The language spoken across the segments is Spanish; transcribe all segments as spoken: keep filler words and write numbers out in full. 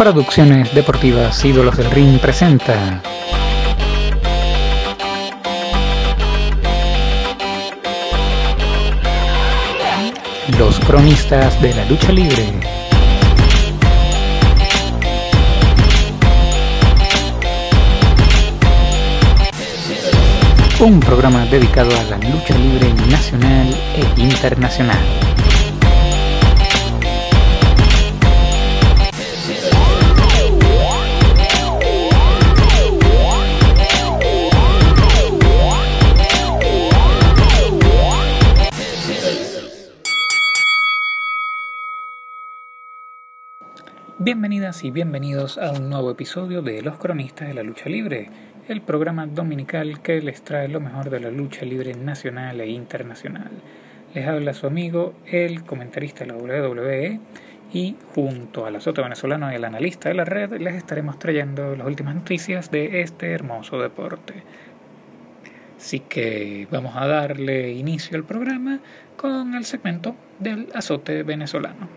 Producciones Deportivas Ídolos del Ring presenta Los Cronistas de la Lucha Libre. Un programa dedicado a la lucha libre nacional e internacional. Bienvenidas y bienvenidos a un nuevo episodio de Los Cronistas de la Lucha Libre, el programa dominical que les trae lo mejor de la lucha libre nacional e internacional. Les habla su amigo, el comentarista de la doble u doble u E, y junto al azote venezolano y el analista de la red les estaremos trayendo las últimas noticias de este hermoso deporte. Así que vamos a darle inicio al programa con el segmento del azote venezolano.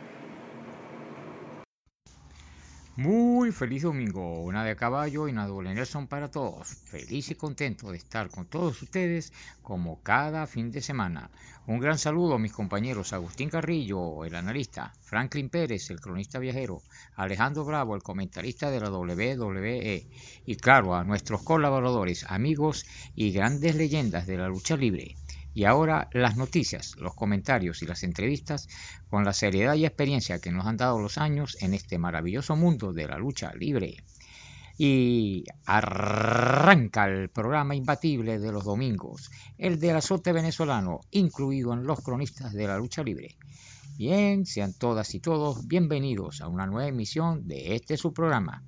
Muy feliz domingo, una de a caballo y una doble Nelson para todos. Feliz y contento de estar con todos ustedes como cada fin de semana. Un gran saludo a mis compañeros Agustín Carrillo, el analista, Franklin Pérez, el cronista viajero, Alejandro Bravo, el comentarista de la doble u doble u E, y claro, a nuestros colaboradores, amigos y grandes leyendas de la lucha libre. Y ahora las noticias, los comentarios y las entrevistas con la seriedad y experiencia que nos han dado los años en este maravilloso mundo de la lucha libre. Y arranca el programa imbatible de los domingos, el del azote venezolano, incluido en los cronistas de la lucha libre. Bien, sean todas y todos bienvenidos a una nueva emisión de este su programa.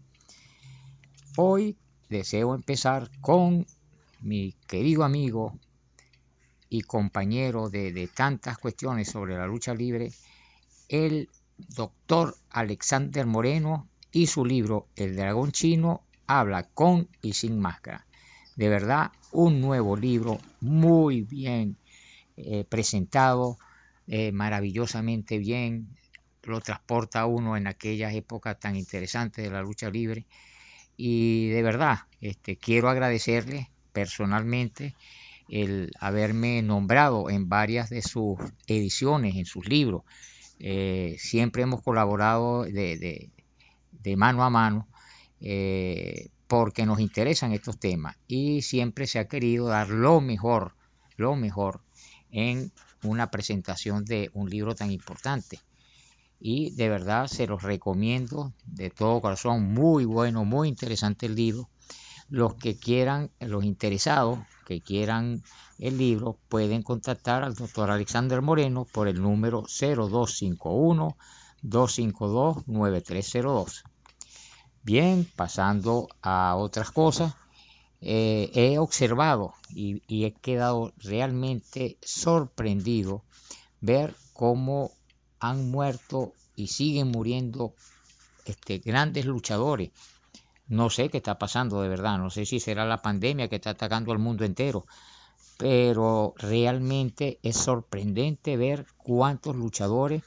Hoy deseo empezar con mi querido amigo y compañero de, de tantas cuestiones sobre la lucha libre, el doctor Alexander Moreno, y su libro El Dragón Chino habla con y sin máscara. De verdad, un nuevo libro muy bien eh, presentado, eh, maravillosamente bien, lo transporta a uno en aquellas épocas tan interesantes de la lucha libre, y de verdad este, quiero agradecerle personalmente el haberme nombrado en varias de sus ediciones, en sus libros. Eh, siempre hemos colaborado de, de, de mano a mano eh, porque nos interesan estos temas y siempre se ha querido dar lo mejor, lo mejor en una presentación de un libro tan importante. Y de verdad se los recomiendo de todo corazón, muy bueno, muy interesante el libro. Los que quieran, los interesados que quieran el libro, pueden contactar al doctor Alexander Moreno por el número cero dos cinco uno, dos cinco dos, nueve tres cero dos. Bien, pasando a otras cosas, eh, he observado y, y he quedado realmente sorprendido ver cómo han muerto y siguen muriendo este, grandes luchadores. No sé qué está pasando de verdad, no sé si será la pandemia que está atacando al mundo entero, pero realmente es sorprendente ver cuántos luchadores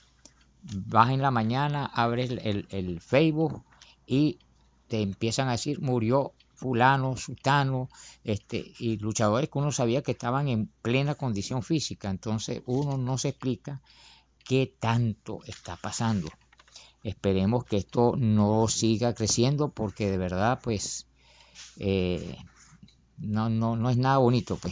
vas en la mañana, abres el, el, el Facebook y te empiezan a decir murió fulano, sutano, este, y luchadores que uno sabía que estaban en plena condición física. Entonces uno no se explica qué tanto está pasando. Esperemos que esto no siga creciendo porque de verdad pues eh, no, no, no es nada bonito pues.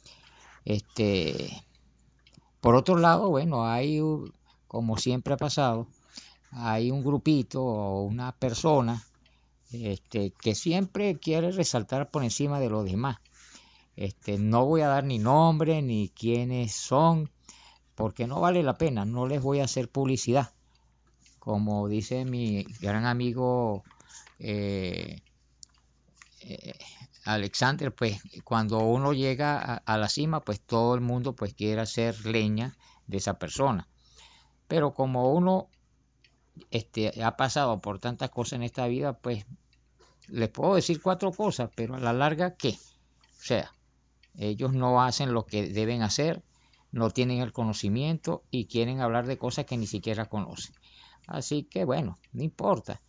Este, por otro lado, bueno, hay, como siempre ha pasado, hay un grupito o una persona este, que siempre quiere resaltar por encima de los demás. Este, no voy a dar ni nombre ni quiénes son porque no vale la pena, no les voy a hacer publicidad. Como dice mi gran amigo eh, eh, Alexander, pues cuando uno llega a, a la cima, pues todo el mundo pues quiere hacer leña de esa persona. Pero como uno este, ha pasado por tantas cosas en esta vida, pues les puedo decir cuatro cosas, pero a la larga, ¿qué? O sea, ellos no hacen lo que deben hacer, no tienen el conocimiento y quieren hablar de cosas que ni siquiera conocen. Así que bueno, no importa.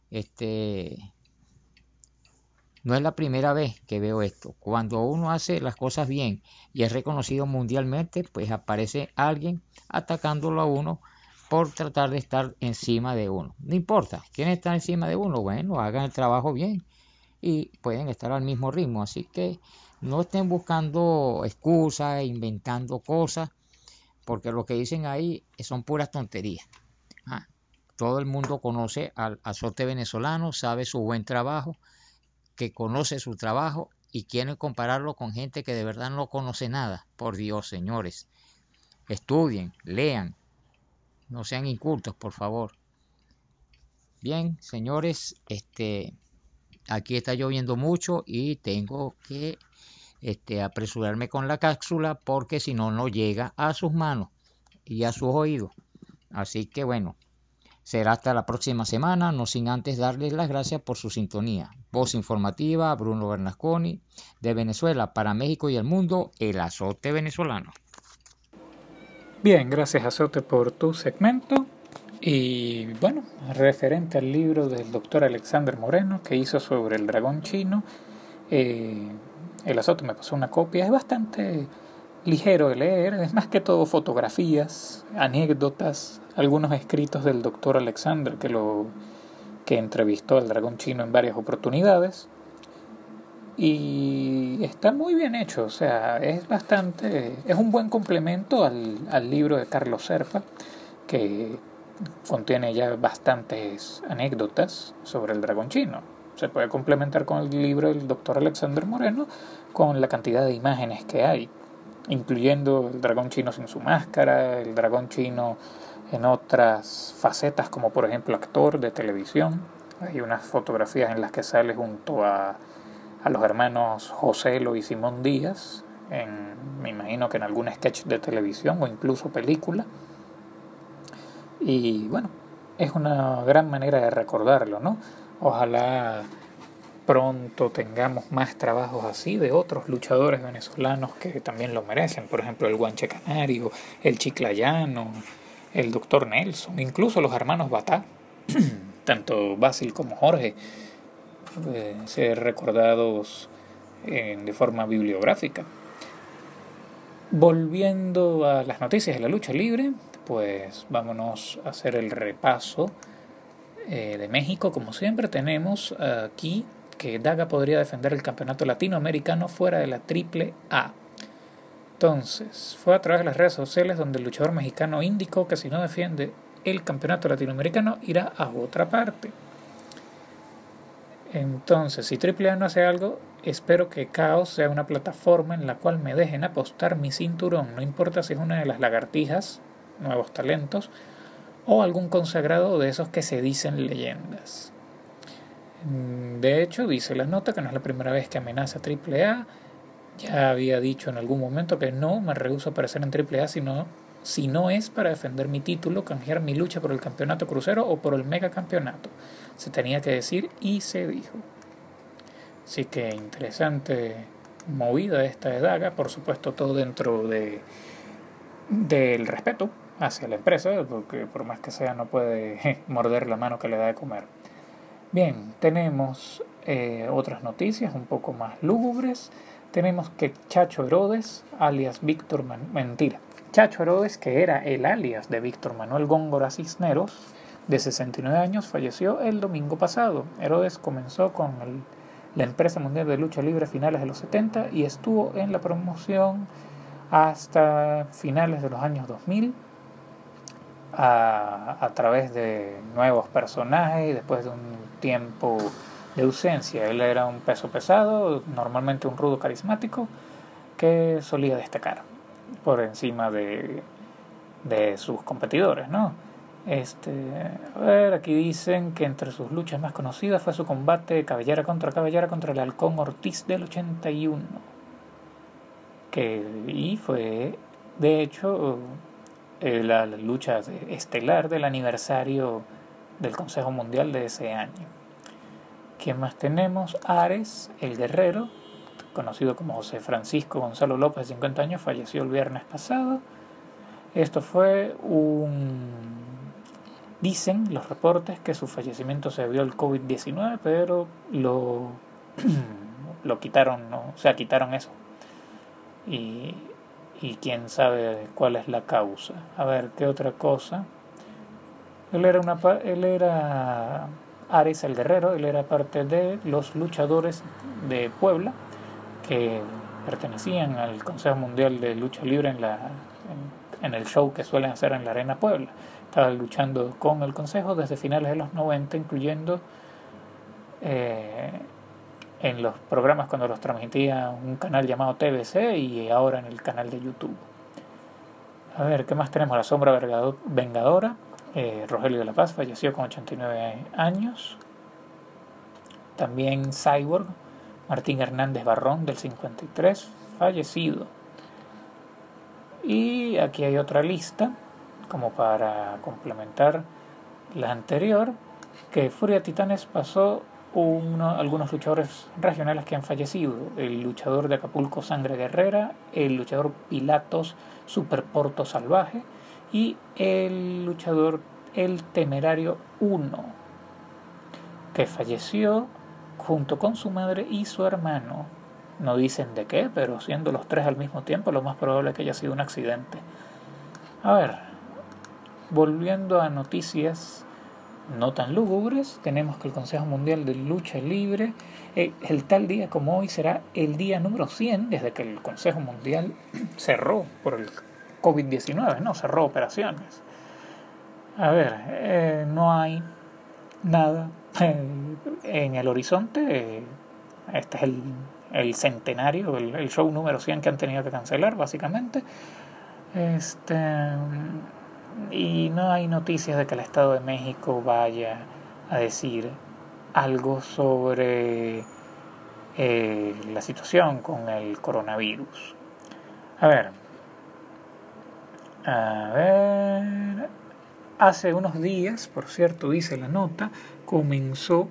este, no es la primera vez que veo esto. Cuando uno hace las cosas bien y es reconocido mundialmente, pues aparece alguien atacándolo a uno por tratar de estar encima de uno. No importa quién está encima de uno, bueno, hagan el trabajo bien y pueden estar al mismo ritmo. Así que no estén buscando excusas, inventando cosas, porque lo que dicen ahí son puras tonterías. Ah, todo el mundo conoce al azote venezolano, sabe su buen trabajo, que conoce su trabajo y quieren compararlo con gente que de verdad no conoce nada. Por Dios, señores, estudien, lean, no sean incultos, por favor. Bien, señores, este, aquí está lloviendo mucho y tengo que este, apresurarme con la cápsula porque si no, no llega a sus manos y a sus oídos. Así que bueno, será hasta la próxima semana, no sin antes darles las gracias por su sintonía. Voz informativa, Bruno Bernasconi, de Venezuela para México y el mundo, el azote venezolano. Bien, gracias Azote por tu segmento. Y bueno, referente al libro del doctor Alexander Moreno que hizo sobre el dragón chino, eh, el Azote me pasó una copia, es bastante ligero de leer, es más que todo fotografías, anécdotas, algunos escritos del doctor Alexander que, lo, que entrevistó al dragón chino en varias oportunidades. Y está muy bien hecho, o sea, es bastante, es un buen complemento al, al libro de Carlos Serpa, que contiene ya bastantes anécdotas sobre el dragón chino. Se puede complementar con el libro del doctor Alexander Moreno con la cantidad de imágenes que hay, incluyendo el dragón chino sin su máscara, el dragón chino en otras facetas, como por ejemplo actor de televisión. Hay unas fotografías en las que sale junto a, a los hermanos Joselo y Simón Díaz, en, me imagino que en algún sketch de televisión o incluso película. Y bueno, es una gran manera de recordarlo, ¿no? Ojalá pronto tengamos más trabajos así de otros luchadores venezolanos que también lo merecen. Por ejemplo, el Guanche Canario, el Chiclayano, el doctor Nelson, incluso los hermanos Batá, tanto Basil como Jorge, eh, ser recordados eh, de forma bibliográfica. Volviendo a las noticias de la lucha libre, pues vámonos a hacer el repaso eh, de México. Como siempre tenemos aquí que Daga podría defender el campeonato latinoamericano fuera de la Triple A. Entonces, fue a través de las redes sociales donde el luchador mexicano indicó que si no defiende el campeonato latinoamericano irá a otra parte. Entonces, si Triple A no hace algo, espero que Caos sea una plataforma en la cual me dejen apostar mi cinturón, no importa si es una de las lagartijas, nuevos talentos, o algún consagrado de esos que se dicen leyendas. De hecho, dice la nota que no es la primera vez que amenaza a Triple A. Ya había dicho en algún momento que no, me rehúso a aparecer en Triple A sino, si no es para defender mi título, canjear mi lucha por el campeonato crucero o por el megacampeonato. Se tenía que decir y se dijo. Así que interesante movida esta de Daga, por supuesto todo dentro de del respeto hacia la empresa, porque por más que sea no puede morder la mano que le da de comer. Bien, tenemos eh, otras noticias un poco más lúgubres. Tenemos que Chacho Herodes, alias Víctor Man- mentira, Chacho Herodes, que era el alias de Víctor Manuel Góngora Cisneros, de sesenta y nueve años, falleció el domingo pasado. Herodes comenzó con el, la empresa mundial de lucha libre a finales de los setenta y estuvo en la promoción hasta finales de los años dos mil a, a través de nuevos personajes y después de un tiempo de ausencia. Él era un peso pesado, normalmente un rudo carismático que solía destacar por encima de, de sus competidores, ¿no? Este, a ver, aquí dicen que entre sus luchas más conocidas fue su combate cabellera contra cabellera contra el Halcón Ortiz del ochenta y uno, que y fue de hecho eh, la, la lucha de, estelar del aniversario del Consejo Mundial de ese año. ¿Quién más tenemos? Ares, el guerrero, conocido como José Francisco Gonzalo López, de cincuenta años, falleció el viernes pasado. Esto fue un Dicen los reportes que su fallecimiento se debió al covid diecinueve, pero lo, lo quitaron, ¿no? O sea, quitaron eso. Y, y quién sabe cuál es la causa. A ver, ¿qué otra cosa? Él era, una, él era Ares el Guerrero, él era parte de los luchadores de Puebla, que pertenecían al Consejo Mundial de Lucha Libre en, la, en, en el show que suelen hacer en la Arena Puebla. Estaba luchando con el Consejo desde finales de los noventa, incluyendo eh, en los programas cuando los transmitía un canal llamado T V C y ahora en el canal de YouTube. A ver, ¿qué más tenemos? La Sombra Vengadora. Eh, Rogelio de la Paz falleció con ochenta y nueve años. También Cyborg, Martín Hernández Barrón, del cincuenta y tres, fallecido. Y aquí hay otra lista, como para complementar la anterior, que Furia Titanes pasó uno, algunos luchadores regionales que han fallecido. El luchador de Acapulco, Sangre Guerrera, el luchador Pilatos, Super Porto Salvaje, y el luchador El Temerario uno, que falleció junto con su madre y su hermano. No dicen de qué, pero siendo los tres al mismo tiempo, lo más probable es que haya sido un accidente. A ver, volviendo a noticias no tan lúgubres, tenemos que el Consejo Mundial de Lucha Libre, eh, el tal día como hoy será el día número cien desde que el Consejo Mundial cerró por el covid diecinueve, no cerró operaciones. A ver, eh, no hay nada eh, en el horizonte. Eh, este es el, el centenario, el, el show número cien que han tenido que cancelar, básicamente. Este, y no hay noticias de que el Estado de México vaya a decir algo sobre eh, la situación con el coronavirus. A ver, a ver, hace unos días, por cierto, dice la nota, comenzó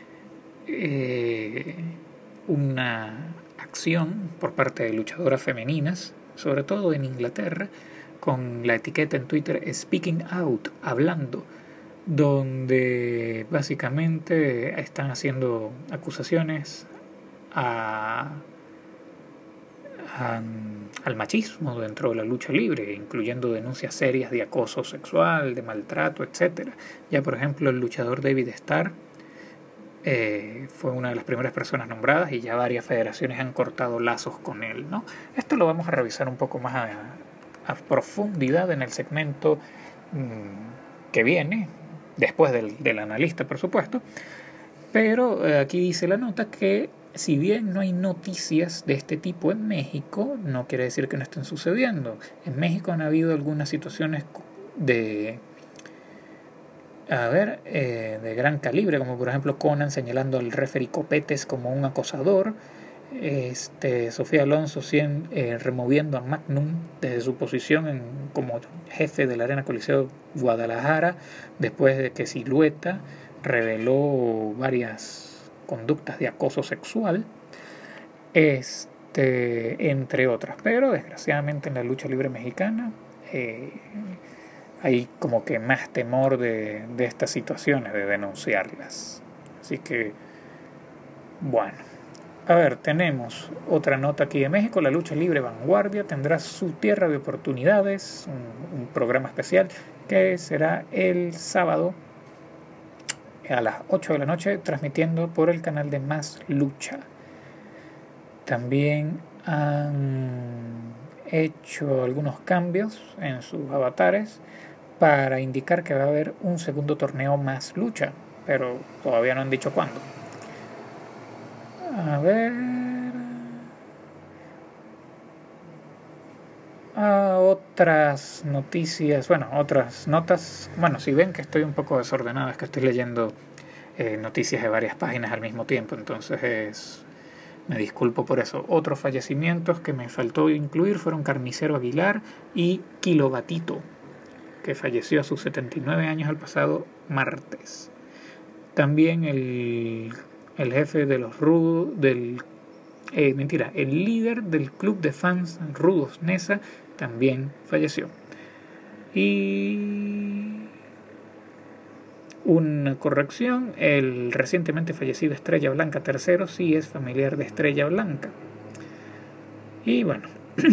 eh, una acción por parte de luchadoras femeninas, sobre todo en Inglaterra, con la etiqueta en Twitter Speaking Out, hablando, donde básicamente están haciendo acusaciones a, a, al machismo dentro de la lucha libre, incluyendo denuncias serias de acoso sexual, de maltrato, etcétera. Ya por ejemplo el luchador David Starr eh, fue una de las primeras personas nombradas y ya varias federaciones han cortado lazos con él, ¿no? Esto lo vamos a revisar un poco más a, a profundidad en el segmento mmm, que viene, después del, del analista, por supuesto. Pero eh, aquí dice la nota que si bien no hay noticias de este tipo en México, no quiere decir que no estén sucediendo. En México han habido algunas situaciones de, a ver, eh, de gran calibre, como por ejemplo Conan señalando al referee Copetes como un acosador, este, Sofía Alonso cien, eh, removiendo a Magnum desde su posición en, como jefe de la Arena Coliseo Guadalajara, después de que Silueta reveló varias conductas de acoso sexual, este, entre otras. Pero desgraciadamente en la lucha libre mexicana eh, hay como que más temor de, de estas situaciones, de denunciarlas. Así que, bueno. A ver, tenemos otra nota aquí de México. La lucha libre Vanguardia tendrá su tierra de oportunidades, un, un programa especial que será el sábado a las ocho de la noche, transmitiendo por el canal de Más Lucha. También han hecho algunos cambios en sus avatares para indicar que va a haber un segundo torneo Más Lucha, pero todavía no han dicho cuándo. A ver, a otras noticias, bueno, otras notas. Bueno, si ven que estoy un poco desordenado, es que estoy leyendo eh, noticias de varias páginas al mismo tiempo, entonces es, me disculpo por eso. Otros fallecimientos que me faltó incluir fueron Carnicero Aguilar y Kilobatito, que falleció a sus setenta y nueve años el pasado martes. También el el jefe de los rudos, del, eh, mentira, el líder del club de fans Rudos Nesa también falleció. Y Una corrección, el recientemente fallecido Estrella Blanca tercero sí es familiar de Estrella Blanca. Y bueno,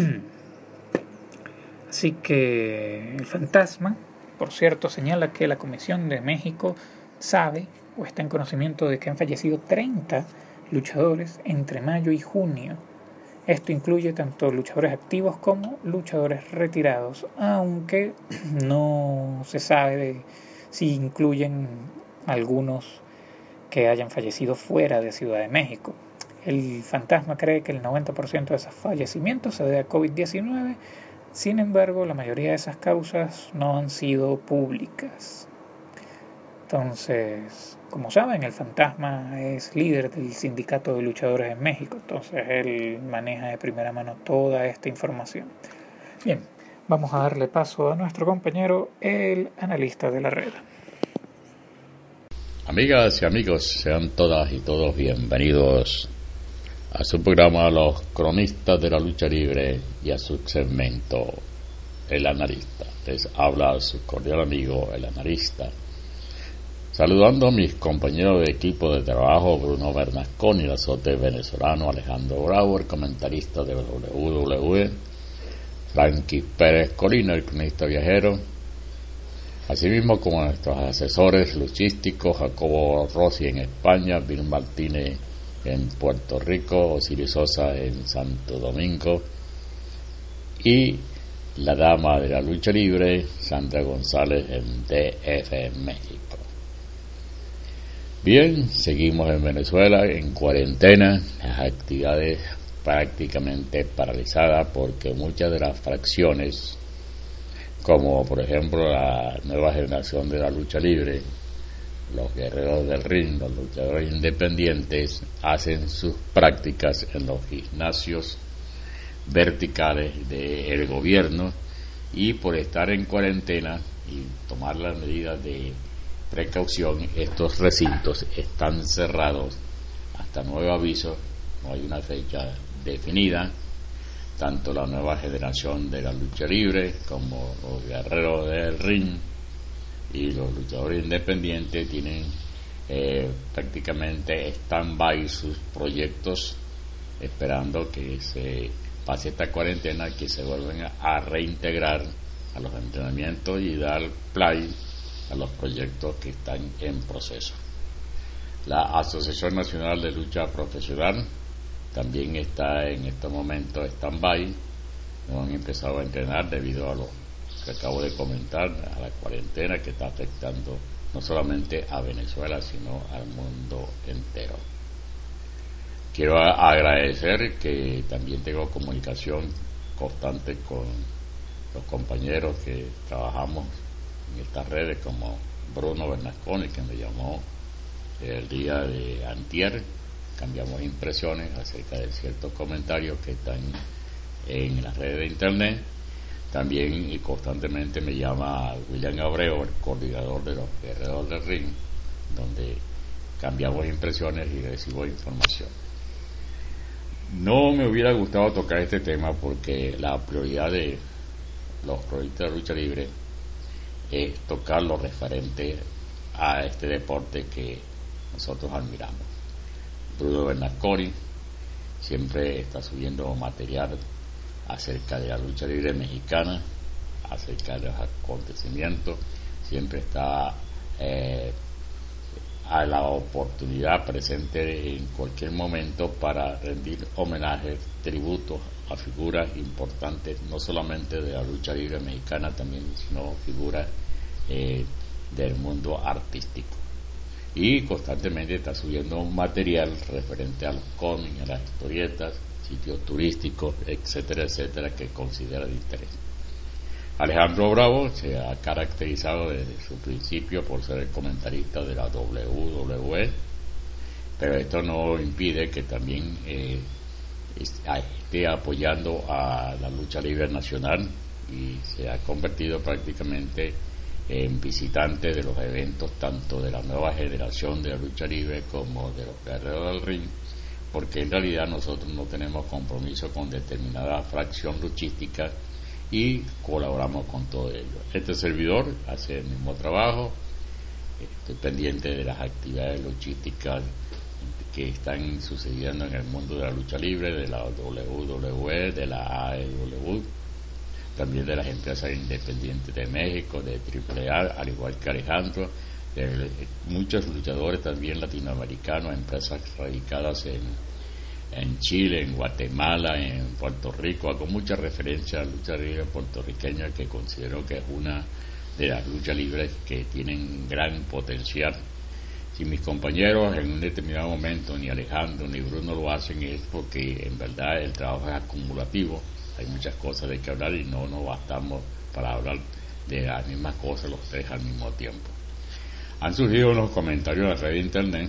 así que el fantasma, por cierto, señala que la Comisión de México sabe o está en conocimiento de que han fallecido treinta luchadores entre mayo y junio. Esto incluye tanto luchadores activos como luchadores retirados, aunque no se sabe de si incluyen algunos que hayan fallecido fuera de Ciudad de México. El fantasma cree que el noventa por ciento de esos fallecimientos se debe a COVID diecinueve, sin embargo, la mayoría de esas causas no han sido públicas. Entonces, como saben, el fantasma es líder del sindicato de luchadores en México, entonces él maneja de primera mano toda esta información. Bien, vamos a darle paso a nuestro compañero, el analista de la red. Amigas y amigos, sean todas y todos bienvenidos a su programa Los Cronistas de la Lucha Libre y a su segmento El Analista. Les habla su cordial amigo, el analista. Saludando a mis compañeros de equipo de trabajo, Bruno Bernasconi, el azote venezolano, Alejandro Bravo, el comentarista de W W E, Frankie Pérez Colina, el cronista viajero, asimismo como nuestros asesores luchísticos, Jacobo Rossi en España, Bill Martínez en Puerto Rico, Osiris Sosa en Santo Domingo y la dama de la lucha libre, Sandra González en D F en México. Bien, seguimos en Venezuela en cuarentena, las actividades prácticamente paralizadas porque muchas de las fracciones, como por ejemplo la nueva generación de la lucha libre, los guerreros del ring, los luchadores independientes, hacen sus prácticas en los gimnasios verticales del gobierno, y por estar en cuarentena y tomar las medidas de precaución, estos recintos están cerrados hasta nuevo aviso. No hay una fecha definida. Tanto la nueva generación de la lucha libre como los guerreros del ring y los luchadores independientes tienen eh, prácticamente stand-by sus proyectos, esperando que se pase esta cuarentena, que se vuelvan a reintegrar a los entrenamientos y dar play a los proyectos que están en proceso. La Asociación Nacional de Lucha Profesional también está en este momento stand-by. No han empezado a entrenar debido a lo que acabo de comentar, a la cuarentena que está afectando no solamente a Venezuela, sino al mundo entero. Quiero agradecer que también tengo comunicación constante con los compañeros que trabajamos en estas redes, como Bruno Bernasconi, que me llamó el día de antier. Cambiamos impresiones acerca de ciertos comentarios que están en las redes de internet. También y constantemente me llama William Abreu, el coordinador de los guerreros del ring, donde cambiamos impresiones y recibo información. No me hubiera gustado tocar este tema porque la prioridad de los proyectos de lucha libre es tocar lo referente a este deporte que nosotros admiramos. Bruno Bernasconi siempre está subiendo material acerca de la lucha libre mexicana, acerca de los acontecimientos, siempre está eh, a la oportunidad presente en cualquier momento para rendir homenajes, tributos a figuras importantes, no solamente de la lucha libre mexicana, también sino figuras eh, del mundo artístico. Y constantemente está subiendo un material referente a los cómics, a las historietas, sitios turísticos, etcétera, etcétera, que considera de interés. Alejandro Bravo se ha caracterizado desde su principio por ser el comentarista de la W W E, pero esto no impide que también eh, esté apoyando a la lucha libre nacional y se ha convertido prácticamente en visitante de los eventos tanto de la nueva generación de la lucha libre como de los guerreros del ring, porque en realidad nosotros no tenemos compromiso con determinada fracción luchística y colaboramos con todo ello. Este servidor hace el mismo trabajo, estoy pendiente de las actividades logísticas que están sucediendo en el mundo de la lucha libre, de la W W E, de la A E W, también de las empresas independientes de México, de Triple A, al igual que Alejandro, de muchos luchadores también latinoamericanos, empresas radicadas en, en Chile, en Guatemala, en Puerto Rico. Hago mucha referencia a la lucha libre puertorriqueña, que considero que es una de las luchas libres que tienen gran potencial. Si mis compañeros en un determinado momento, ni Alejandro ni Bruno lo hacen, es porque en verdad el trabajo es acumulativo. Hay muchas cosas de que hablar y no nos bastamos para hablar de las mismas cosas los tres al mismo tiempo. Han surgido unos comentarios en la red de internet.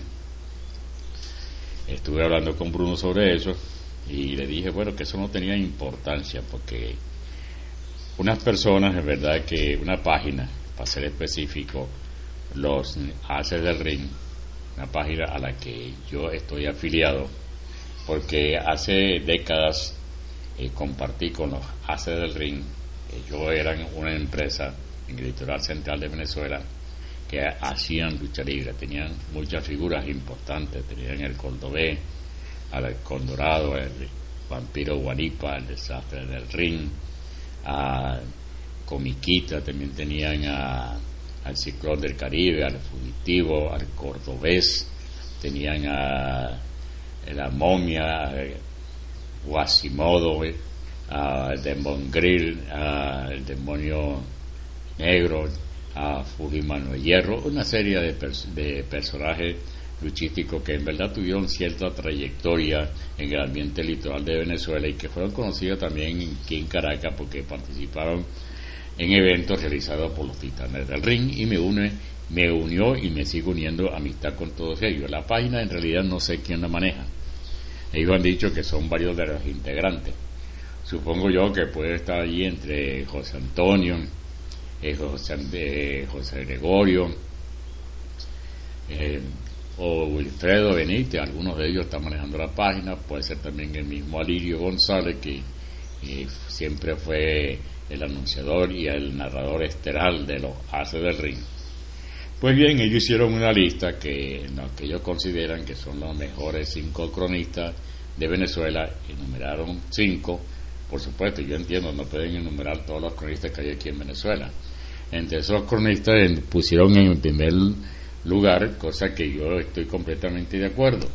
Estuve hablando con Bruno sobre eso y le dije, bueno, que eso no tenía importancia, porque unas personas, en verdad, que una página, para ser específico, los Aces del Ring, una página a la que yo estoy afiliado, porque hace décadas eh, compartí con los Aces del Ring. Ellos eran una empresa en el litoral central de Venezuela que hacían lucha libre, tenían muchas figuras importantes, tenían el Cordobés, al Condorado, el Vampiro Guaripa, el Desastre del Ring, a Comiquita, también tenían a al Ciclón del Caribe, al Fugitivo, al Cordobés, tenían a, a la Momia, a Guasimodo, al Demon Grill, al Demonio Negro, a Fujimano de Hierro, una serie de, pers- de personajes luchísticos que en verdad tuvieron cierta trayectoria en el ambiente litoral de Venezuela y que fueron conocidos también aquí en Caracas porque participaron en eventos realizados por los Titanes del Ring, y me une, me unió y me sigue uniendo amistad con todos ellos. La página en realidad no sé quién la maneja. Ellos han dicho que son varios de los integrantes. Supongo yo que puede estar allí entre José Antonio, eh, José, eh, José Gregorio, eh, o Wilfredo Benítez. Algunos de ellos están manejando la página. Puede ser también el mismo Alirio González, que eh, siempre fue el anunciador y el narrador estelar de los Aces del Ring. Pues bien, ellos hicieron una lista que, no, que ellos consideran que son los mejores cinco cronistas de Venezuela. Enumeraron cinco. Por supuesto, yo entiendo, no pueden enumerar todos los cronistas que hay aquí en Venezuela. Entre esos cronistas pusieron en primer lugar, cosa que yo estoy completamente de acuerdo,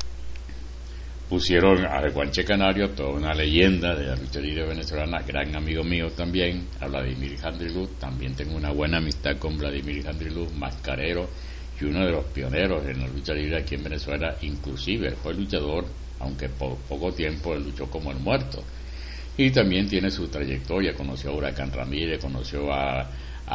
pusieron a Guanche Canario, toda una leyenda de la lucha libre venezolana, gran amigo mío también, a Vladimir Jandriluz. También tengo una buena amistad con Vladimir Jandriluz, mascarero y uno de los pioneros en la lucha libre aquí en Venezuela. Inclusive él fue luchador, aunque por poco tiempo él luchó como el muerto, y también tiene su trayectoria. Conoció a Huracán Ramírez, conoció a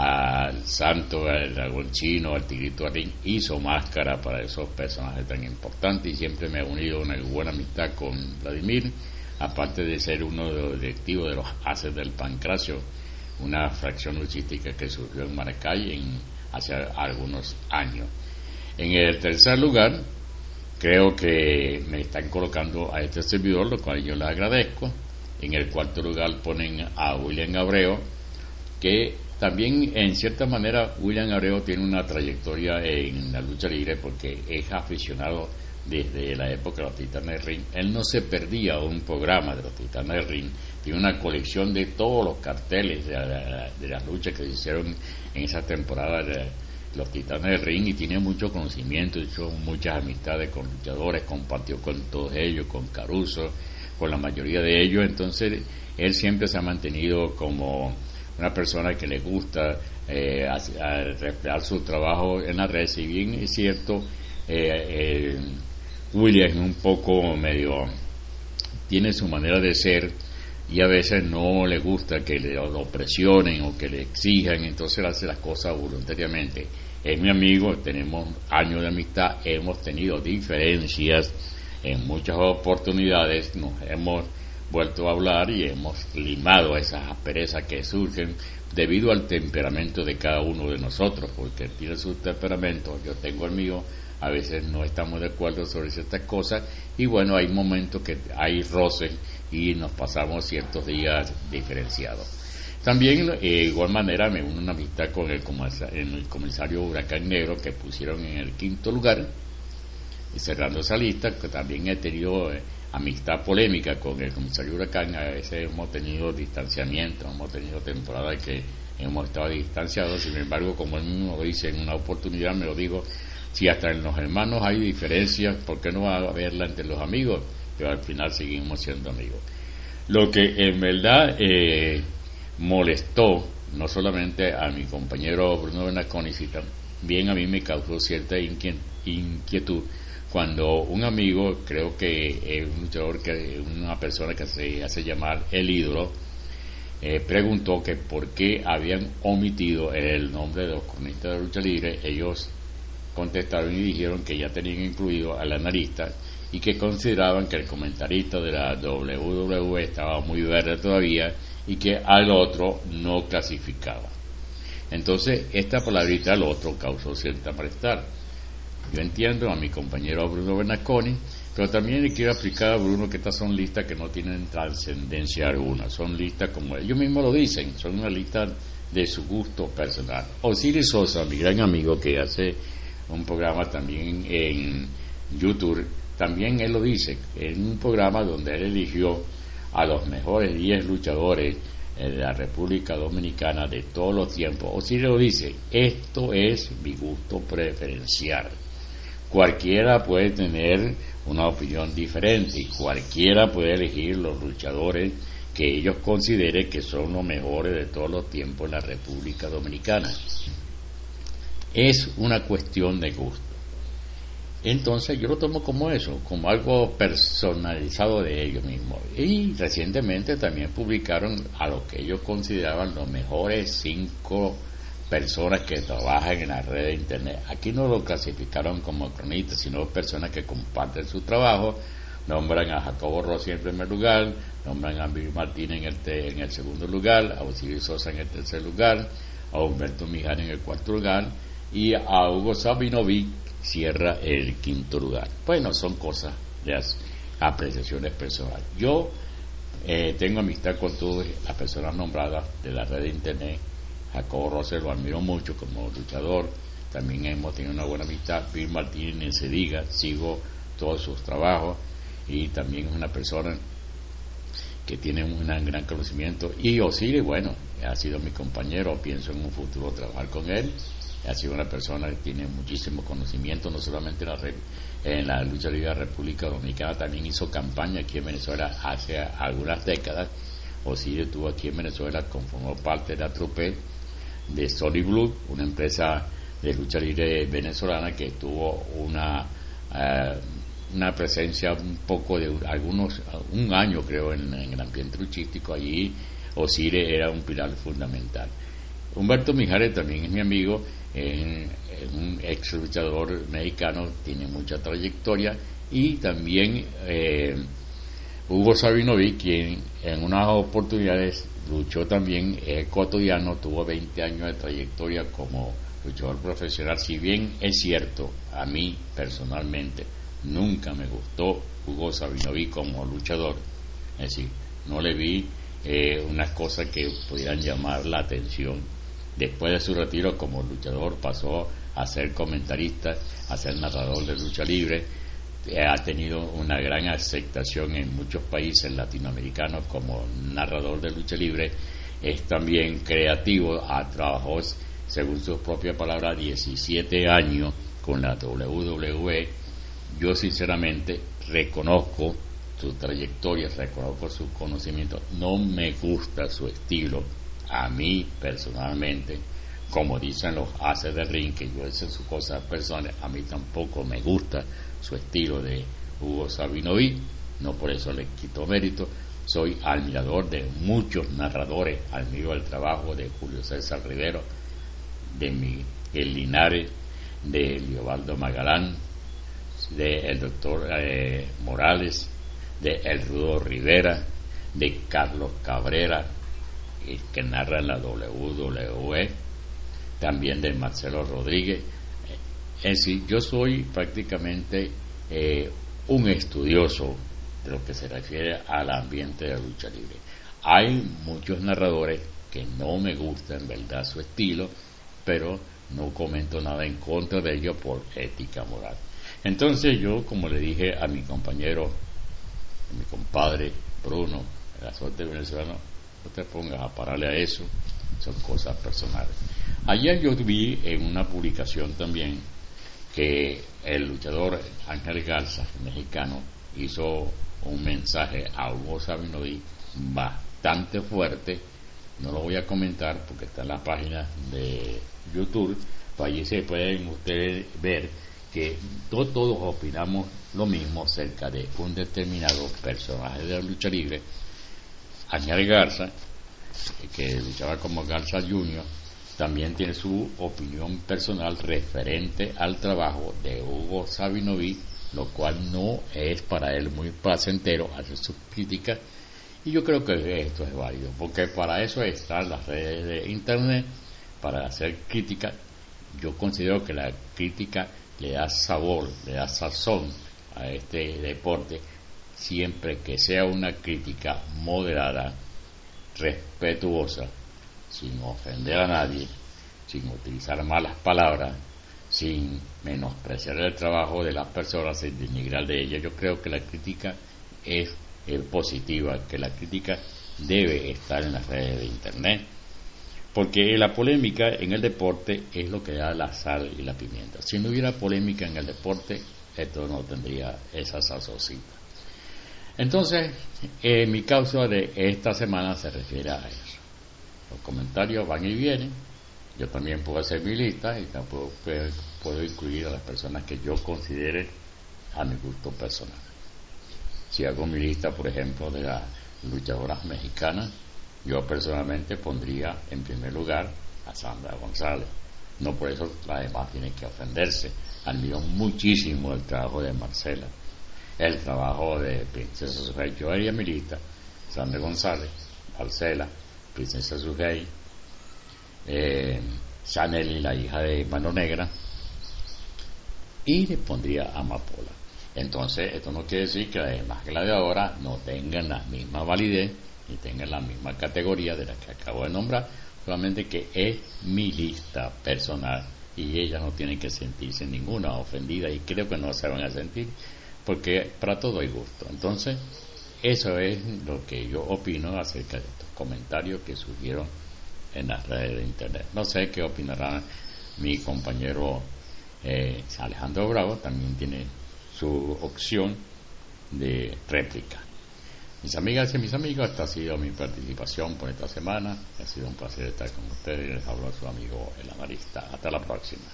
al Santo, al Dragón Chino, al Tigrito Ring, hizo máscara para esos personajes tan importantes, y siempre me ha unido una buena amistad con Vladimir, aparte de ser uno de los directivos de los Aces del Pancracio, una fracción luchística que surgió en Maracay en, hace algunos años. En el tercer lugar, creo que me están colocando a este servidor, lo cual yo les agradezco. En el cuarto lugar ponen a William Abreu, que también, en cierta manera, William Abreu tiene una trayectoria en la lucha libre porque es aficionado desde la época de los Titanes del Ring. Él no se perdía un programa de los Titanes del Ring. Tiene una colección de todos los carteles de, la, de las luchas que se hicieron en esa temporada de los Titanes del Ring, y tiene mucho conocimiento, hizo muchas amistades con luchadores, compartió con todos ellos, con Caruso, con la mayoría de ellos. Entonces, él siempre se ha mantenido como una persona que le gusta eh, a, a reflejar su trabajo en la red. Si bien es cierto, eh, eh, William es un poco medio, tiene su manera de ser, y a veces no le gusta que le, lo presionen o que le exijan, entonces hace las cosas voluntariamente. Es mi amigo, tenemos años de amistad, hemos tenido diferencias en muchas oportunidades, nos hemos vuelto a hablar y hemos limado esas asperezas que surgen debido al temperamento de cada uno de nosotros, porque él tiene su temperamento, yo tengo el mío, a veces no estamos de acuerdo sobre ciertas cosas, y bueno, hay momentos que hay roces y nos pasamos ciertos días diferenciados. También, eh, de igual manera, me uno una amistad con el, el comisario Huracán Negro, que pusieron en el quinto lugar, y cerrando esa lista, que también he tenido eh, amistad polémica con el comisario Huracán. A veces hemos tenido distanciamiento, hemos tenido temporadas que hemos estado distanciados. Sin embargo, como él mismo lo dice en una oportunidad, me lo digo, si hasta en los hermanos hay diferencias, ¿por qué no va a haberla entre los amigos? Pero al final seguimos siendo amigos. Lo que en verdad eh, molestó no solamente a mi compañero Bruno Bernasconi, sino también a mí me causó cierta inquietud cuando un amigo, creo que es un luchador, que una persona que se hace llamar El Ídolo, eh, preguntó que por qué habían omitido el nombre de los cronistas de lucha libre. Ellos contestaron y dijeron que ya tenían incluido al analista y que consideraban que el comentarista de la doble u doble u E estaba muy verde todavía y que al otro no clasificaba. Entonces esta palabrita al otro causó cierta malestar. Yo entiendo a mi compañero Bruno Bernasconi, pero también le quiero explicar a Bruno que estas son listas que no tienen trascendencia alguna, son listas como ellos mismos lo dicen, son una lista de su gusto personal. Osiris Sosa, mi gran amigo que hace un programa también en YouTube, también él lo dice, en un programa donde él eligió a los mejores diez luchadores de la República Dominicana de todos los tiempos. Osiris lo dice, esto es mi gusto preferencial. Cualquiera puede tener una opinión diferente y cualquiera puede elegir los luchadores que ellos consideren que son los mejores de todos los tiempos en la República Dominicana. Es una cuestión de gusto. Entonces yo lo tomo como eso, como algo personalizado de ellos mismos. Y recientemente también publicaron a lo que ellos consideraban los mejores cinco personas que trabajan en la red de internet. Aquí no lo clasificaron como cronistas, sino personas que comparten su trabajo. Nombran a Jacobo Rossi en primer lugar, nombran a Bill Martínez en el, te, en el segundo lugar, a Osiris Sosa en el tercer lugar, a Humberto Miján en el cuarto lugar y a Hugo Sabinovic cierra el quinto lugar. Bueno, son cosas de las apreciaciones personales. Yo eh, tengo amistad con todas las personas nombradas de la red de internet. Jacobo Rossi lo admiro mucho como luchador, también hemos tenido una buena amistad. Bill Martínez, ni se diga, sigo todos sus trabajos y también es una persona que tiene un gran conocimiento. Y Osiris, bueno, ha sido mi compañero, pienso en un futuro trabajar con él. Ha sido una persona que tiene muchísimo conocimiento, no solamente en la, en la lucha libre de la República Dominicana, también hizo campaña aquí en Venezuela hace algunas décadas. Osiris estuvo aquí en Venezuela, conformó parte de la trupe de Solid Blue, una empresa de lucha libre venezolana que tuvo una uh, una presencia un poco de algunos, un año creo en, en el ambiente luchístico. Allí Osiris era un pilar fundamental. Humberto Mijares también es mi amigo, es, es un ex luchador mexicano, tiene mucha trayectoria, y también eh, Hugo Sabinovic, quien en unas oportunidades luchó también, es ecuatoriano, tuvo veinte años de trayectoria como luchador profesional. Si bien es cierto, a mí personalmente nunca me gustó Hugo Sabinovic como luchador, es decir, no le vi eh, unas cosas que pudieran llamar la atención. Después de su retiro como luchador pasó a ser comentarista, a ser narrador de lucha libre. Eh, ha tenido una gran aceptación en muchos países latinoamericanos como narrador de lucha libre. Es también creativo, ha trabajado, según sus propias palabras, diecisiete años con la doble u doble u E. Yo sinceramente reconozco su trayectoria, reconozco su conocimiento. No me gusta su estilo, a mí personalmente, como dicen los haces de ring, que yo hice sus cosas personales, a mí tampoco me gusta su estilo de Hugo Sabinovic, no por eso le quito mérito. Soy admirador de muchos narradores, admiro el trabajo de Julio César Rivero, de Miguel Linares, de Leobaldo Magalán, de el doctor eh, Morales, de El Rudo Rivera, de Carlos Cabrera, eh, que narra en la doble u doble u E, también de Marcelo Rodríguez. Es decir, yo soy prácticamente eh, un estudioso de lo que se refiere al ambiente de la lucha libre. Hay muchos narradores que no me gusta en verdad su estilo, pero no comento nada en contra de ello por ética moral. Entonces yo, como le dije a mi compañero, a mi compadre Bruno, de la suerte venezolana, no te pongas a pararle a eso, son cosas personales. Ayer yo vi en una publicación también que el luchador Ángel Garza, mexicano, hizo un mensaje a Hugo Sabinoví bastante fuerte. No lo voy a comentar porque está en la página de YouTube, pues allí se pueden ustedes ver que no todos opinamos lo mismo acerca de un determinado personaje de la lucha libre. Ángel Garza, que luchaba como Garza junior, también tiene su opinión personal referente al trabajo de Hugo Sabinoví, lo cual no es para él muy placentero hacer sus críticas, y yo creo que esto es válido, porque para eso están las redes de internet, para hacer crítica. Yo considero que la crítica le da sabor, le da sazón a este deporte, siempre que sea una crítica moderada, respetuosa, sin ofender a nadie, sin utilizar malas palabras, sin menospreciar el trabajo de las personas, sin denigrar de ellas. Yo creo que la crítica es, es positiva, que la crítica debe estar en las redes de internet, porque la polémica en el deporte es lo que da la sal y la pimienta. Si no hubiera polémica en el deporte, esto no tendría esa sazoncita. Entonces, eh, mi causa de esta semana se refiere a eso. Los comentarios van y vienen. Yo también puedo hacer mi lista y tampoco puedo, puedo incluir a las personas que yo considere a mi gusto personal. Si hago mi lista, por ejemplo, de las luchadoras mexicanas, yo personalmente pondría en primer lugar a Sandra González. No por eso las demás tienen que ofenderse. Admiro muchísimo el trabajo de Marcela, el trabajo de Princesa Sujei. Yo haría mi lista: Sandra González, Marcela, Princesa Sujei, eh, Chanel y la hija de Mano Negra, y le pondría a Amapola. Entonces, esto no quiere decir que las demás gladiadoras no tengan la misma validez ni tengan la misma categoría de las que acabo de nombrar, solamente que es mi lista personal y ellas no tienen que sentirse ninguna ofendida, y creo que no se van a sentir, porque para todo hay gusto. Entonces, eso es lo que yo opino acerca de estos comentarios que surgieron en las redes de internet. No sé qué opinará mi compañero eh, Alejandro Bravo, también tiene su opción de réplica. Mis amigas y mis amigos, esta ha sido mi participación por esta semana. Ha sido un placer estar con ustedes. Les hablo su amigo el analista. Hasta la próxima.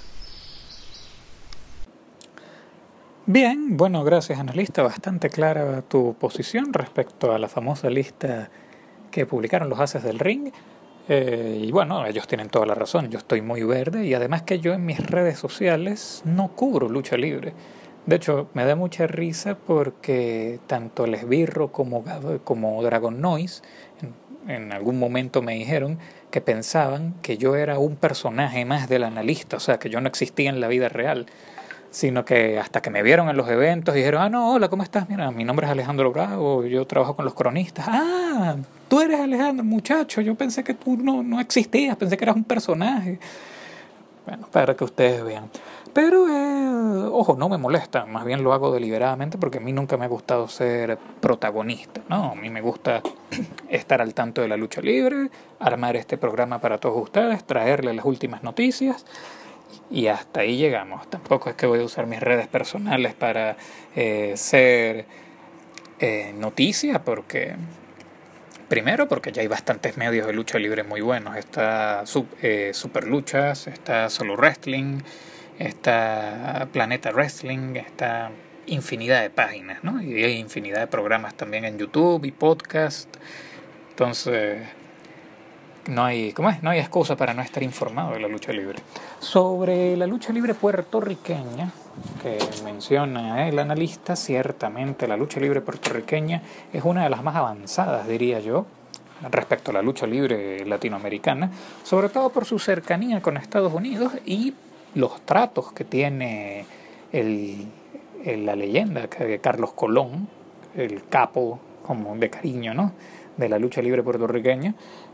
Bien, bueno, gracias analista. Bastante clara tu posición respecto a la famosa lista que publicaron los Haces del Ring. Eh, y bueno, ellos tienen toda la razón. Yo estoy muy verde y además que yo en mis redes sociales no cubro lucha libre. De hecho, me da mucha risa porque tanto el Esbirro como, como Dragon Noise en, en algún momento me dijeron que pensaban que yo era un personaje más del analista, o sea, que yo no existía en la vida real, sino que hasta que me vieron en los eventos dijeron: ah, no, hola, ¿cómo estás? Mira, mi nombre es Alejandro Bravo, yo trabajo con los cronistas. Ah, tú eres Alejandro, muchacho, yo pensé que tú no, no existías, pensé que eras un personaje. Bueno, para que ustedes vean. Pero, eh, ojo, no me molesta, más bien lo hago deliberadamente porque a mí nunca me ha gustado ser protagonista, ¿no? A mí me gusta estar al tanto de la lucha libre, armar este programa para todos ustedes, traerles las últimas noticias y hasta ahí llegamos. Tampoco es que voy a usar mis redes personales para eh, ser eh, noticia, porque... Primero porque ya hay bastantes medios de lucha libre muy buenos. Está eh, Super Luchas, está Solo Wrestling, está Planeta Wrestling, está infinidad de páginas, ¿no? Y hay infinidad de programas también en YouTube y podcast. Entonces, no hay, ¿cómo es? No hay excusa para no estar informado de la lucha libre. Sobre la lucha libre puertorriqueña, que menciona el analista, ciertamente la lucha libre puertorriqueña es una de las más avanzadas, diría yo, respecto a la lucha libre latinoamericana, sobre todo por su cercanía con Estados Unidos y los tratos que tiene el, el, la leyenda de Carlos Colón, el capo como de cariño, ¿no?, de la lucha libre puertorriqueña,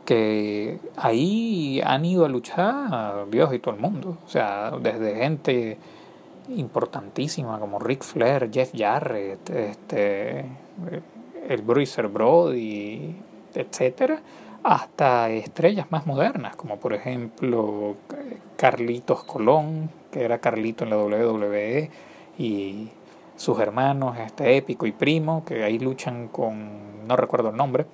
que ahí han ido a luchar Dios y todo el mundo. O sea, desde gente importantísima como Ric Flair, Jeff Jarrett, este, el Bruiser Brody, etcétera, hasta estrellas más modernas, como por ejemplo Carlitos Colón, que era Carlito en la doble u doble u E, y sus hermanos, este Épico y Primo, que ahí luchan con, no recuerdo el nombre.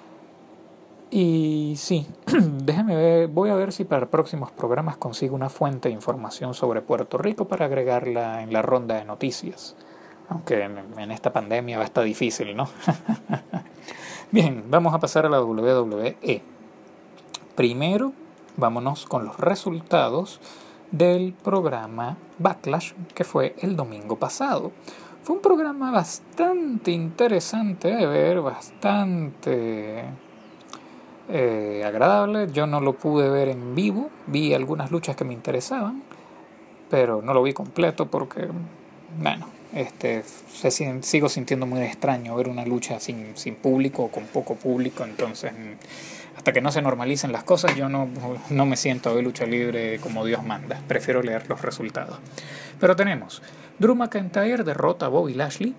Y sí, déjame ver, voy a ver si para próximos programas consigo una fuente de información sobre Puerto Rico para agregarla en la ronda de noticias. Aunque en, en esta pandemia va a estar difícil, ¿no? Bien, vamos a pasar a la doble u doble u E. Primero, vámonos con los resultados del programa Backlash, que fue el domingo pasado. Fue un programa bastante interesante de ver, bastante eh, agradable. Yo no lo pude ver en vivo, vi algunas luchas que me interesaban, pero no lo vi completo porque, bueno, este, se, sigo sintiendo muy extraño ver una lucha sin, sin público o con poco público. Entonces, hasta que no se normalicen las cosas, yo no, no me siento a ver lucha libre como Dios manda. Prefiero leer los resultados. Pero tenemos Drew McIntyre derrota a Bobby Lashley.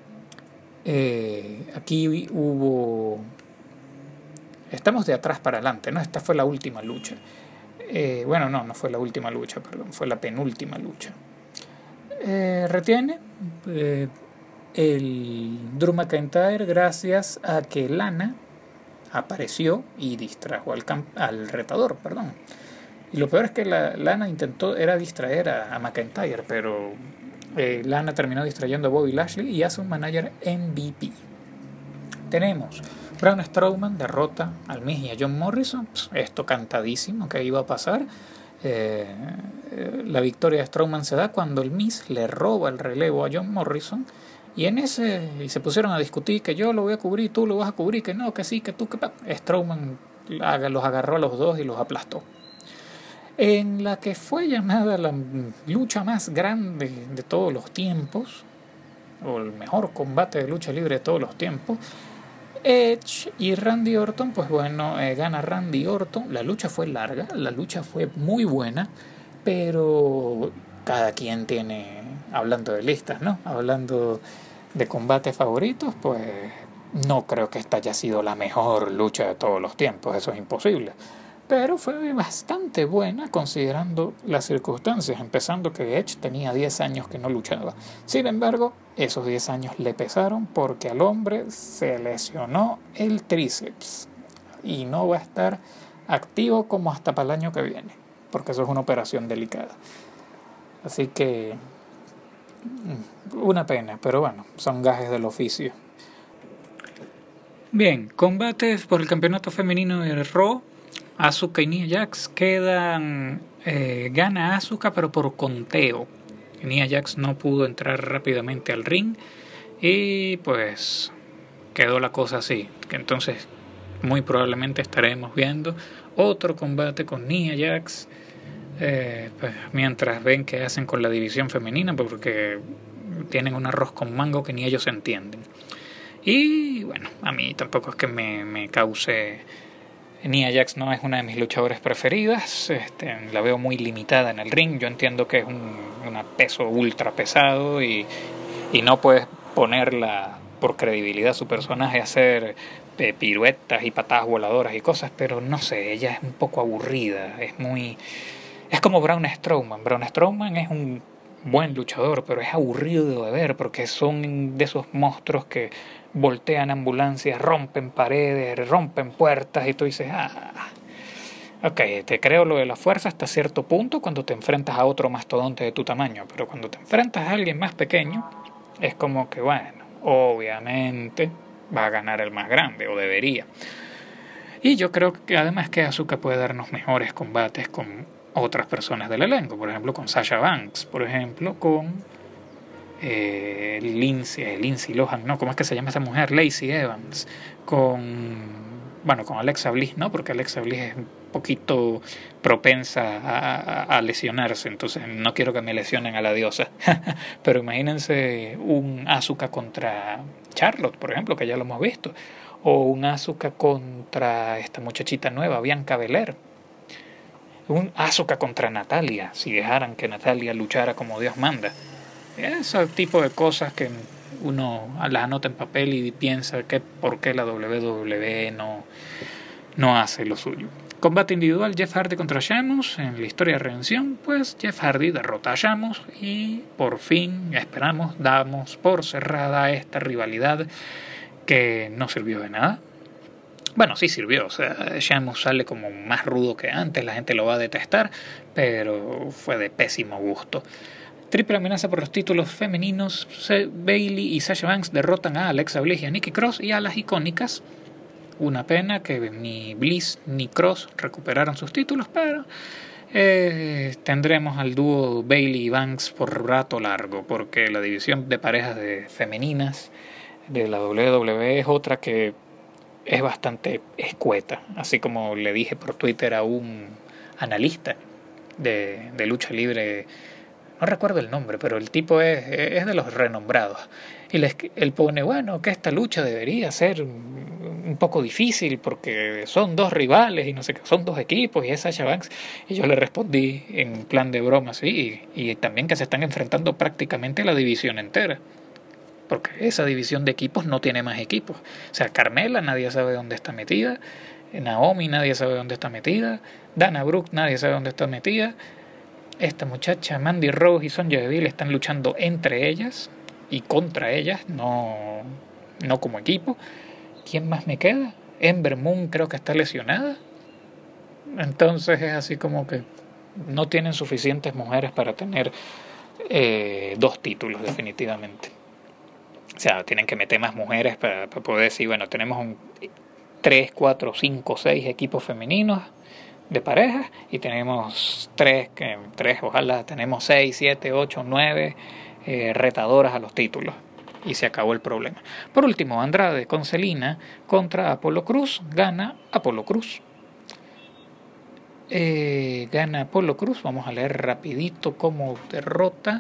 Eh, aquí hubo... Estamos de atrás para adelante, ¿no? Esta fue la última lucha. Eh, bueno, no, no fue la última lucha, perdón, fue la penúltima lucha. Eh, retiene eh, el Drew McIntyre gracias a que Lana apareció y distrajo al, camp- al retador, perdón. Y lo peor es que la, Lana intentó era distraer a, a McIntyre, pero eh, Lana terminó distrayendo a Bobby Lashley y hace un manager M V P. Tenemos Braun Strowman derrota al Miz y a John Morrison. Pss, esto cantadísimo que iba a pasar. Eh, eh, la victoria de Strowman se da cuando el Miz le roba el relevo a John Morrison. Y en ese y se pusieron a discutir que yo lo voy a cubrir, tú lo vas a cubrir, que no, que sí, que tú, que pa. Strowman los agarró a los dos y los aplastó. En la que fue llamada la lucha más grande de todos los tiempos, o el mejor combate de lucha libre de todos los tiempos, Edge y Randy Orton, pues bueno, eh, gana Randy Orton. La lucha fue larga, la lucha fue muy buena, pero cada quien tiene, hablando de listas, ¿no? Hablando de combates favoritos, pues no creo que esta haya sido la mejor lucha de todos los tiempos, eso es imposible. Pero fue bastante buena considerando las circunstancias, empezando que Edge tenía diez años que no luchaba. Sin embargo, esos diez años le pesaron porque al hombre se lesionó el tríceps y no va a estar activo como hasta para el año que viene, porque eso es una operación delicada. Así que una pena, pero bueno, son gajes del oficio. Bien, combates por el campeonato femenino de Raw. Asuka y Nia Jax quedan, eh, gana Asuka pero por conteo. Nia Jax no pudo entrar rápidamente al ring y pues quedó la cosa así, que entonces muy probablemente estaremos viendo otro combate con Nia Jax, eh, pues, mientras ven qué hacen con la división femenina, porque tienen un arroz con mango que ni ellos entienden. Y bueno, a mí tampoco es que me, me cause... Nia Jax no es una de mis luchadoras preferidas, este, la veo muy limitada en el ring. Yo entiendo que es un, un peso ultra pesado y, y no puedes ponerla por credibilidad a su personaje a hacer eh, piruetas y patadas voladoras y cosas, pero no sé, ella es un poco aburrida, es muy... Es como Braun Strowman. Braun Strowman es un buen luchador, pero es aburrido de ver porque son de esos monstruos que voltean ambulancias, rompen paredes, rompen puertas y tú dices, ah, ok, te creo lo de la fuerza hasta cierto punto cuando te enfrentas a otro mastodonte de tu tamaño, pero cuando te enfrentas a alguien más pequeño es como que, bueno, obviamente va a ganar el más grande, o debería. Y yo creo que además que Asuka puede darnos mejores combates con otras personas del elenco, por ejemplo con Sasha Banks, por ejemplo con Eh, Lindsay, Lindsay Lohan, no, ¿cómo es que se llama esa mujer? Lacey Evans, con, bueno, con Alexa Bliss, ¿no? Porque Alexa Bliss es un poquito propensa a, a, a lesionarse, entonces no quiero que me lesionen a la diosa. Pero imagínense un Asuka contra Charlotte, por ejemplo, que ya lo hemos visto, O un Asuka contra esta muchachita nueva, Bianca Belair. Un Asuka contra Natalia, si dejaran que Natalia luchara como Dios manda. Ese tipo de cosas que uno las anota en papel y piensa que por qué la doble u doble u E no, no hace lo suyo. Combate individual, Jeff Hardy contra Sheamus. En la historia de redención, pues Jeff Hardy derrota a Sheamus y por fin, esperamos, damos por cerrada esta rivalidad que no sirvió de nada. Bueno, sí sirvió, o sea, Sheamus sale como más rudo que antes, la gente lo va a detestar, pero fue de pésimo gusto. Triple amenaza por los títulos femeninos, Bayley y Sasha Banks derrotan a Alexa Bliss y a Nikki Cross y a las icónicas. Una pena que ni Bliss ni Cross recuperaron sus títulos, pero eh, tendremos al dúo Bayley y Banks por rato largo, porque la división de parejas de femeninas de la doble u doble u E es otra que es bastante escueta, así como le dije por Twitter a un analista de, de lucha libre, no recuerdo el nombre, pero el tipo es, es de los renombrados, y les, él pone, bueno, que esta lucha debería ser un poco difícil porque son dos rivales y no sé qué, son dos equipos y es Sasha Banks, y yo le respondí en plan de broma, sí, y, y también que se están enfrentando prácticamente la división entera, porque esa división de equipos no tiene más equipos. O sea, Carmela nadie sabe dónde está metida, Naomi nadie sabe dónde está metida, Dana Brooke nadie sabe dónde está metida, esta muchacha Mandy Rose y Sonya Deville están luchando entre ellas y contra ellas, no, no como equipo. ¿Quién más me queda? Ember Moon creo que está lesionada. Entonces es así como que no tienen suficientes mujeres para tener eh, dos títulos definitivamente. O sea, tienen que meter más mujeres para, para poder decir, bueno, tenemos un tres, cuatro, cinco, seis equipos femeninos de parejas y tenemos tres, tres ojalá tenemos seis, siete, ocho, nueve eh, retadoras a los títulos. Y se acabó el problema. Por último, Andrade con Zelina contra Apollo Crews. Gana Apollo Crews. Eh, gana Apollo Crews. Vamos a leer rapidito cómo derrota.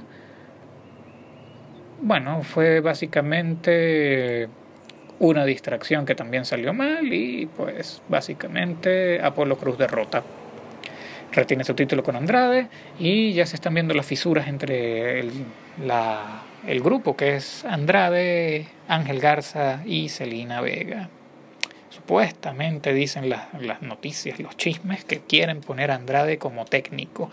Bueno, fue básicamente una distracción que también salió mal y pues básicamente Apollo Crews derrota. Retiene su título con Andrade y ya se están viendo las fisuras entre el, la, el grupo que es Andrade, Ángel Garza y Zelina Vega. Supuestamente dicen las, las noticias, los chismes que quieren poner a Andrade como técnico.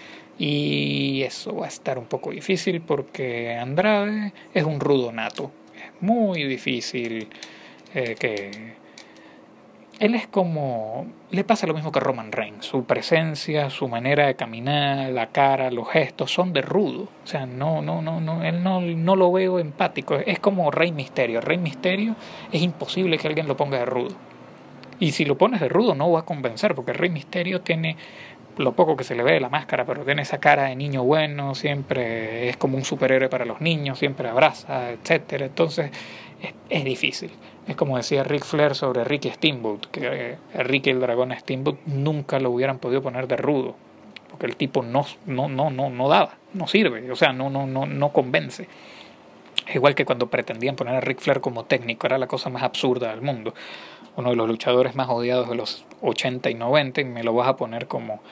Y eso va a estar un poco difícil porque Andrade es un rudo nato. Es muy difícil eh, que... Él es como... Le pasa lo mismo que a Roman Reigns. Su presencia, su manera de caminar, la cara, los gestos son de rudo. O sea, no, no, no, no, él no, no lo veo empático. Es como Rey Mysterio. Rey Mysterio es imposible que alguien lo ponga de rudo. Y si lo pones de rudo no va a convencer porque Rey Mysterio tiene... lo poco que se le ve de la máscara, pero tiene esa cara de niño bueno, siempre es como un superhéroe para los niños, siempre abraza, etcétera. Entonces es, es difícil. Es como decía Ric Flair sobre Ricky Steamboat, que eh, Ricky el Dragón Steamboat nunca lo hubieran podido poner de rudo, porque el tipo no, no, no, no, no daba, no sirve, o sea, no, no, no, no convence. Igual que cuando pretendían poner a Ric Flair como técnico, era la cosa más absurda del mundo. Uno de los luchadores más odiados de los ochenta y noventa, y me lo vas a poner como,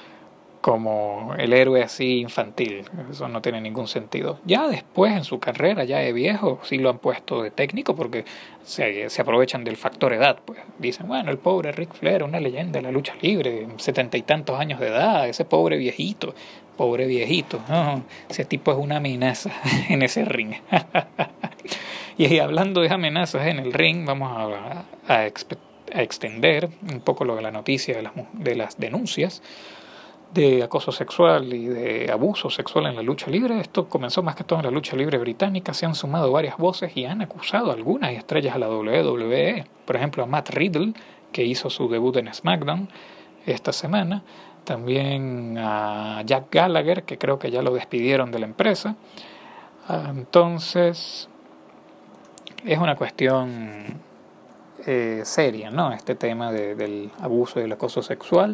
como el héroe así infantil. Eso no tiene ningún sentido. Ya después en su carrera, ya de viejo, sí lo han puesto de técnico porque se, se aprovechan del factor edad. Pues dicen, bueno, el pobre Ric Flair, una leyenda de la lucha libre, setenta y tantos años de edad, ese pobre viejito. Pobre viejito, no, ese tipo es una amenaza en ese ring. Y hablando de amenazas en el ring, vamos a, a, a extender un poco lo de la noticia de las, de las denuncias de acoso sexual y de abuso sexual en la lucha libre. Esto comenzó más que todo en la lucha libre británica. Se han sumado varias voces y han acusado a algunas estrellas a la doble u doble u E. Por ejemplo, a Matt Riddle, que hizo su debut en SmackDown esta semana. También a Jack Gallagher, que creo que ya lo despidieron de la empresa. Entonces, es una cuestión eh, seria, ¿no? Este tema de, del abuso y del acoso sexual.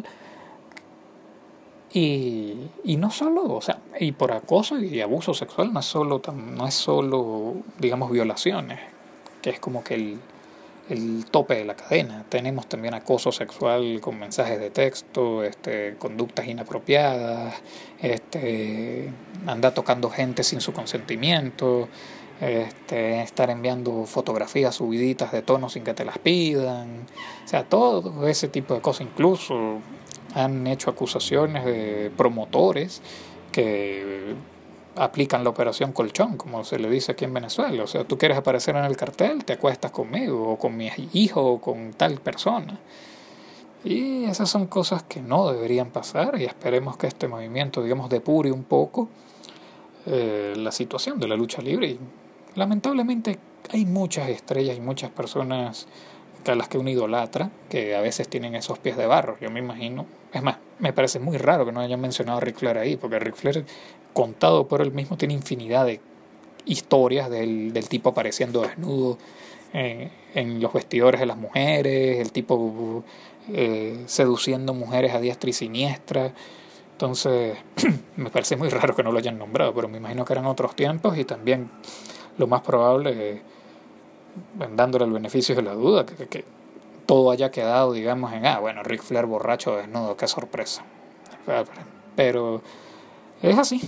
Y, y no solo, o sea, y por acoso y abuso sexual no es solo, no es solo digamos, violaciones, que es como que el, el tope de la cadena. Tenemos también acoso sexual con mensajes de texto, este, conductas inapropiadas, este, andar tocando gente sin su consentimiento, este, estar enviando fotografías subiditas de tono sin que te las pidan. O sea, todo ese tipo de cosas. Incluso han hecho acusaciones de promotores que aplican la operación colchón, como se le dice aquí en Venezuela. O sea, tú quieres aparecer en el cartel, te acuestas conmigo, o con mi hijo, o con tal persona. Y esas son cosas que no deberían pasar, y esperemos que este movimiento, digamos, depure un poco eh, la situación de la lucha libre. Y lamentablemente hay muchas estrellas y muchas personas a las que uno idolatra, que a veces tienen esos pies de barro. Yo me imagino, es más, me parece muy raro que no hayan mencionado a Ric Flair ahí, porque Ric Flair, contado por él mismo, tiene infinidad de historias del, del tipo apareciendo desnudo en, en los vestidores de las mujeres, el tipo eh, seduciendo mujeres a diestra y siniestra. Entonces me parece muy raro que no lo hayan nombrado, pero me imagino que eran otros tiempos, y también lo más probable, eh, dándole el beneficio de la duda, que, que todo haya quedado, digamos, en, ah, bueno, Ric Flair borracho desnudo, qué sorpresa. Pero es así.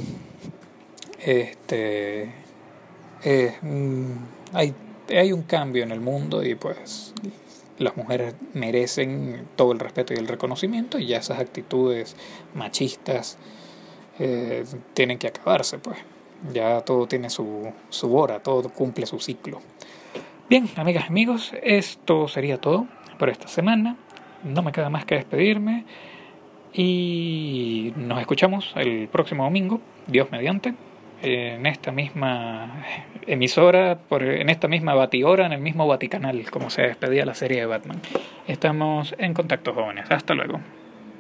Este, eh, hay, hay un cambio en el mundo, y pues las mujeres merecen todo el respeto y el reconocimiento, y ya esas actitudes machistas eh, tienen que acabarse, pues. Ya todo tiene su, su hora, todo cumple su ciclo. Bien, amigas y amigos, esto sería todo por esta semana. No me queda más que despedirme, y nos escuchamos el próximo domingo, Dios mediante, en esta misma emisora, por, en esta misma batihora, en el mismo Vaticanal, como se despedía la serie de Batman. Estamos en contacto, jóvenes. Hasta luego.